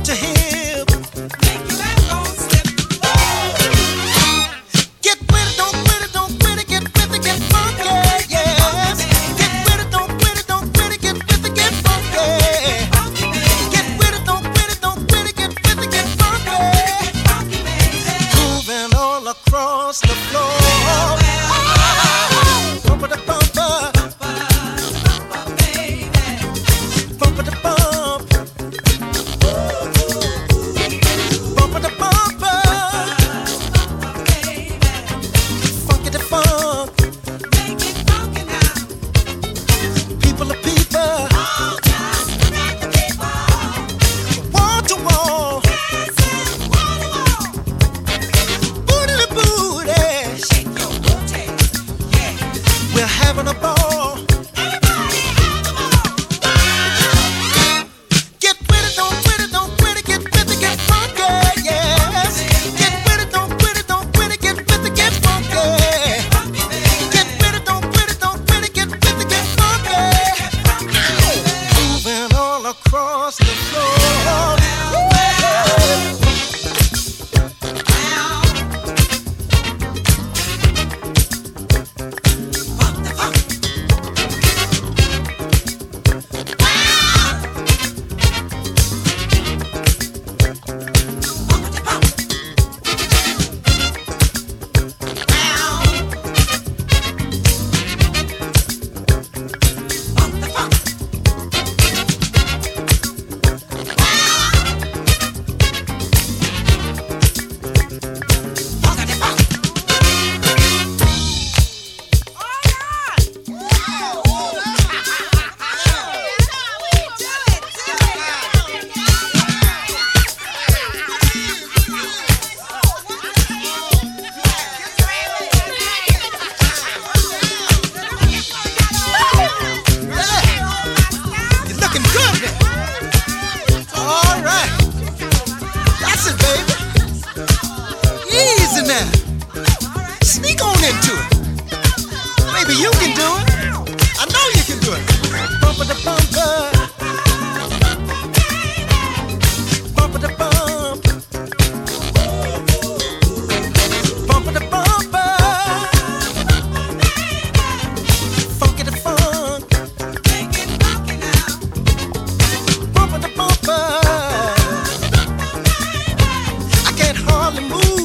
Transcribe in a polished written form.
your hip. Get with it, don't quit it, don't quit it, get with it, get funky, yes. Get with it, don't quit it, don't quit it, get with it, get funky. Get with it, don't quit it, don't quit it, get with it, get funky. Moving all across the floor. Bumper to bumper. Bumper to bump. Bumper to bumper. Funky to funk. People are people. Wall to wall. Booty to booty. We're having a ball. Get with it, don't quit it, don't quit it, get with it, get funky, yes. Get with it, don't quit it, don't quit it, get with it, get funky. Get with it, don't quit it, don't quit it, get with it, get funky. Moving all across the floor. You're looking good now. All right. That's it, baby. Easy now. Sneak on into it. Baby, you can do it. I know you can do it. Bumper to bumper. Bumper to bump. Bumper to bumper. Funky to funk. Bumper to bumper. I can't hardly move.